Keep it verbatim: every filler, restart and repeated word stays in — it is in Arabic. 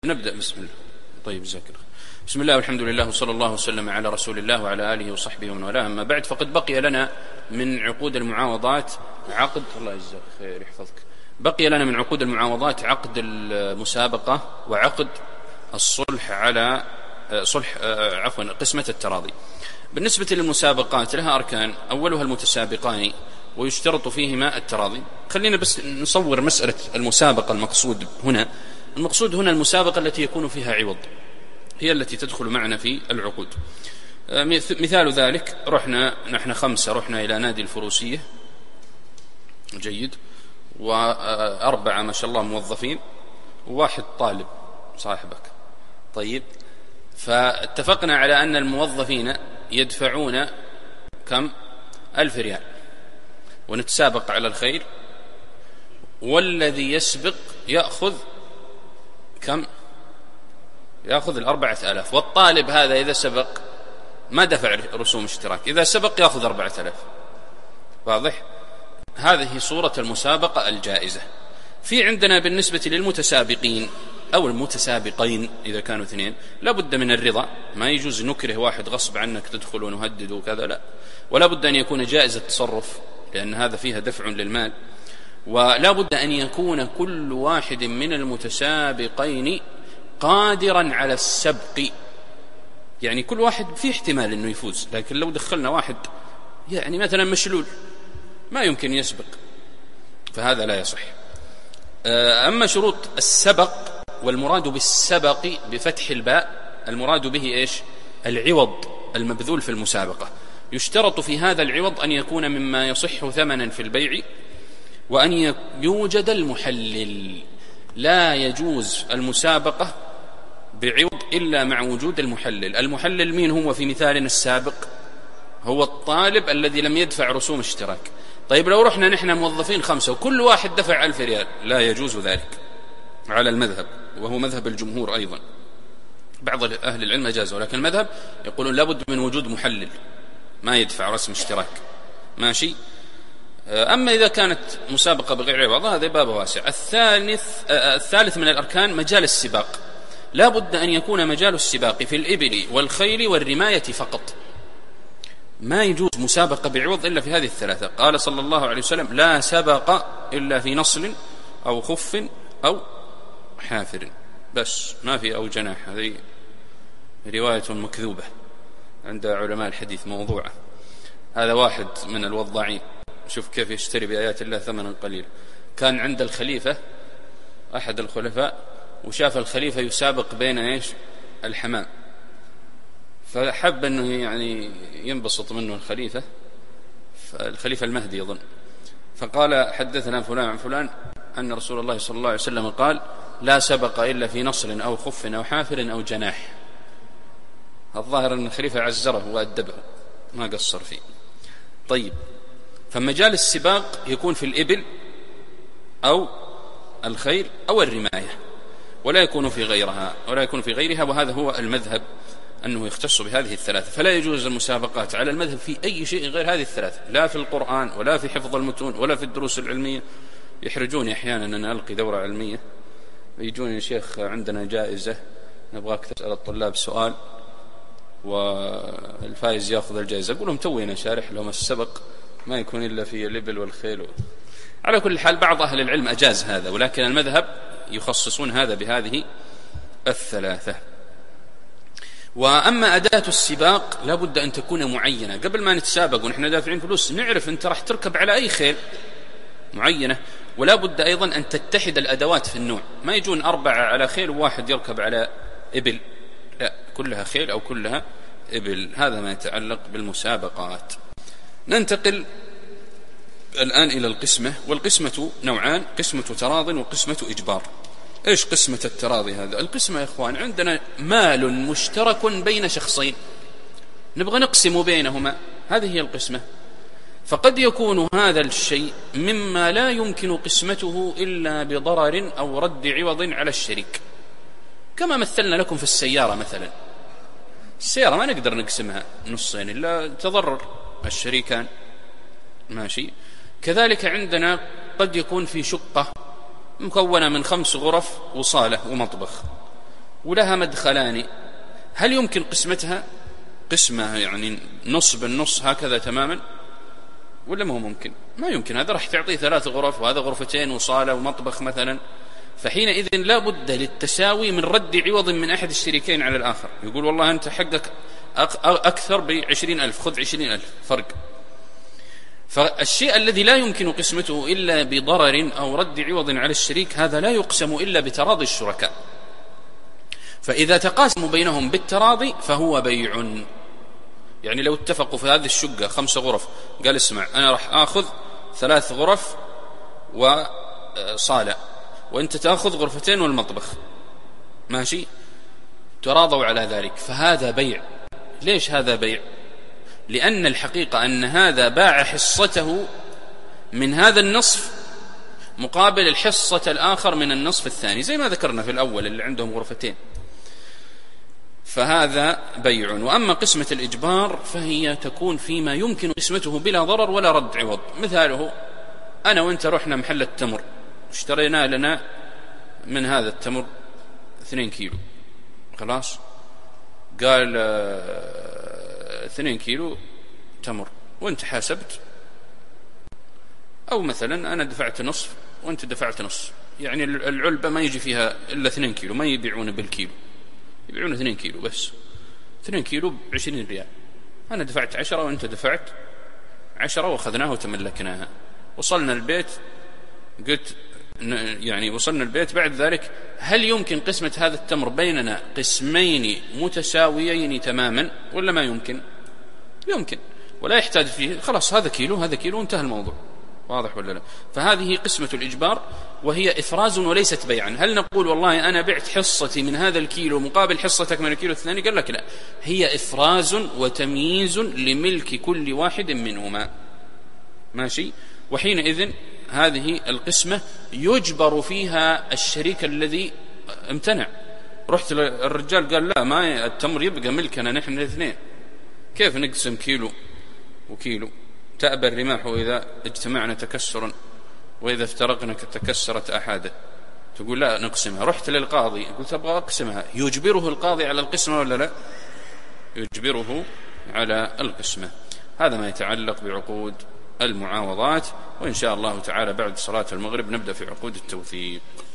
نبدأ. بسم الله. طيب جزاك الله. بسم الله والحمد لله وصلى الله وسلم على رسول الله وعلى آله وصحبه ومن والاه. أما بعد، فقد بقي لنا من عقود المعاوضات عقد الله يجزاك خير يحفظك بقي لنا من عقود المعاوضات عقد المسابقة وعقد الصلح على صلح عفوا قسمة التراضي. بالنسبة للمسابقات لها أركان، أولها المتسابقان ويشترط فيهما التراضي. خلينا بس نصور مسألة المسابقة. المقصود هنا المقصود هنا المسابقة التي يكون فيها عوض، هي التي تدخل معنا في العقود. مثال ذلك، رحنا نحن خمسة رحنا إلى نادي الفروسية، جيد، وأربعة ما شاء الله موظفين وواحد طالب صاحبك. طيب، فاتفقنا على أن الموظفين يدفعون كم؟ ألف ريال، ونتسابق على الخير، والذي يسبق يأخذ كم؟ يأخذ الأربعة آلاف. والطالب هذا إذا سبق ما دفع رسوم اشتراك، إذا سبق يأخذ أربعة آلاف. واضح؟ هذه صورة المسابقة الجائزة. في عندنا بالنسبة للمتسابقين أو المتسابقين إذا كانوا اثنين، لا بد من الرضا. ما يجوز نكره واحد غصب عنك تدخل ونهدد وكذا، لا. ولا بد أن يكون جائز التصرف، لأن هذا فيها دفع للمال. ولا بد أن يكون كل واحد من المتسابقين قادرا على السبق، يعني كل واحد فيه احتمال أنه يفوز، لكن لو دخلنا واحد يعني مثلا مشلول ما يمكن يسبق، فهذا لا يصح. أما شروط السبق، والمراد بالسبق بفتح الباء المراد به إيش؟ العوض المبذول في المسابقة. يشترط في هذا العوض أن يكون مما يصح ثمنا في البيع، وأن يوجد المحلل. لا يجوز المسابقة بعوض إلا مع وجود المحلل. المحلل مين هو في مثالنا السابق؟ هو الطالب الذي لم يدفع رسوم اشتراك. طيب، لو رحنا نحن موظفين خمسة وكل واحد دفع ألف ريال، لا يجوز ذلك على المذهب، وهو مذهب الجمهور أيضا. بعض أهل العلم أجازوا، لكن المذهب يقولون لابد من وجود محلل ما يدفع رسم اشتراك. ماشي. أما إذا كانت مسابقة بغير عوض هذا باب واسع. الثالث الثالث من الأركان مجال السباق. لا بد أن يكون مجال السباق في الإبل والخيل والرماية فقط. ما يجوز مسابقة بعوض إلا في هذه الثلاثة. قال صلى الله عليه وسلم: لا سبق إلا في نصل أو خف أو حافر. بس ما في أو جناح. هذه رواية مكذوبة عند علماء الحديث، موضوعة. هذا واحد من الوضاعين، شوف كيف يشتري بآيات الله ثمنا قليلا. كان عند الخليفة أحد الخلفاء، وشاف الخليفة يسابق بين إيش؟ الحمام، فحب أنه يعني ينبسط منه الخليفة، فالخليفة المهدي يظن، فقال: حدثنا فلان عن فلان أن رسول الله صلى الله عليه وسلم قال: لا سبق إلا في نصل أو خف أو حافر أو جناح. الظاهر أن الخليفة عزره وأدبه، ما قصر فيه. طيب، فمجال السباق يكون في الإبل أو الخير أو الرماية، ولا يكون في غيرها ولا يكون في غيرها وهذا هو المذهب، أنه يختص بهذه الثلاثة. فلا يجوز المسابقات على المذهب في أي شيء غير هذه الثلاثة، لا في القرآن ولا في حفظ المتون ولا في الدروس العلمية. يحرجوني أحيانا أن ألقي دورة علمية، يجوني: يا شيخ عندنا جائزة نبغاك تسأل الطلاب سؤال والفائز يأخذ الجائزة. أقول لهم: توينا شارح لهم السبق ما يكون إلا في الإبل والخيل. على كل حال، بعض أهل العلم أجاز هذا، ولكن المذهب يخصصون هذا بهذه الثلاثة. وأما أداة السباق لا بد أن تكون معينة. قبل ما نتسابق ونحن دافعين فلوس نعرف أنت راح تركب على أي خيل معينة، ولا بد أيضا أن تتحد الأدوات في النوع. ما يجون أربعة على خيل وواحد يركب على إبل، لا، كلها خيل أو كلها إبل. هذا ما يتعلق بالمسابقات. ننتقل الآن إلى القسمة. والقسمة نوعان: قسمة تراض وقسمة إجبار. إيش قسمة التراضي هذا؟ القسمة يا إخوان، عندنا مال مشترك بين شخصين نبغى نقسم بينهما، هذه هي القسمة. فقد يكون هذا الشيء مما لا يمكن قسمته إلا بضرر أو رد عوض على الشريك، كما مثلنا لكم في السيارة مثلا. السيارة ما نقدر نقسمها نصين إلا تضرر الشريكان. ماشي. كذلك عندنا قد يكون في شقة مكونة من خمس غرف وصالة ومطبخ، ولها مدخلان، هل يمكن قسمتها قسمة يعني نص بالنص هكذا تماما، ولا ما هو ممكن؟ ما يمكن. هذا راح تعطيه ثلاث غرف وهذا غرفتين وصالة ومطبخ مثلا، فحينئذ لا بد للتساوي من رد عوض من أحد الشريكين على الآخر. يقول والله أنت حقك أكثر بعشرين ألف، خذ عشرين ألف فرق. فالشيء الذي لا يمكن قسمته إلا بضرر أو رد عوض على الشريك هذا لا يقسم إلا بتراضي الشركاء. فإذا تقاسموا بينهم بالتراضي فهو بيع. يعني لو اتفقوا في هذه الشقة خمس غرف، قال اسمع أنا راح آخذ ثلاث غرف وصالة وأنت تأخذ غرفتين والمطبخ، ماشي، تراضوا على ذلك، فهذا بيع. ليش هذا بيع؟ لأن الحقيقة أن هذا باع حصته من هذا النصف مقابل الحصة الآخر من النصف الثاني، زي ما ذكرنا في الأول اللي عندهم غرفتين، فهذا بيع. وأما قسمة الإجبار فهي تكون فيما يمكن قسمته بلا ضرر ولا رد عوض. مثاله أنا وأنت رحنا محل التمر، اشترينا لنا من هذا التمر اثنين كيلو، خلاص، قال اثنين كيلو تمر وانت حاسبت، أو مثلا أنا دفعت نصف وانت دفعت نص، يعني العلبة ما يجي فيها إلا اثنين كيلو، ما يبيعون بالكيلو، يبيعون اثنين كيلو بس، اثنين كيلو بعشرين ريال، أنا دفعت عشرة وانت دفعت عشرة وأخذناها وتملكناها. وصلنا البيت، قلت يعني وصلنا البيت بعد ذلك، هل يمكن قسمة هذا التمر بيننا قسمين متساويين تماما ولا ما يمكن؟ يمكن، ولا يحتاج فيه، خلاص هذا كيلو هذا كيلو وانتهى الموضوع. واضح ولا لا؟ فهذه قسمة الإجبار وهي إفراز وليست بيعا. هل نقول والله أنا بعت حصتي من هذا الكيلو مقابل حصتك من الكيلو الثاني؟ قال لك لا، هي إفراز وتمييز لملك كل واحد منهما، ماشي. وحينئذ هذه القسمة يجبر فيها الشريك الذي امتنع. رحت الرجال قال لا، ما التمر يبقى ملكنا نحن الاثنين، كيف نقسم كيلو وكيلو؟ تأبى الرماح إذا اجتمعنا تكسرا وإذا افترقنا تكسرت أحاده. تقول لا نقسمها. رحت للقاضي قلت أبغى أقسمها، يجبره القاضي على القسمة ولا لا؟ يجبره على القسمة. هذا ما يتعلق بعقود المعاوضات، وإن شاء الله تعالى بعد صلاة المغرب نبدأ في عقود التوثيق.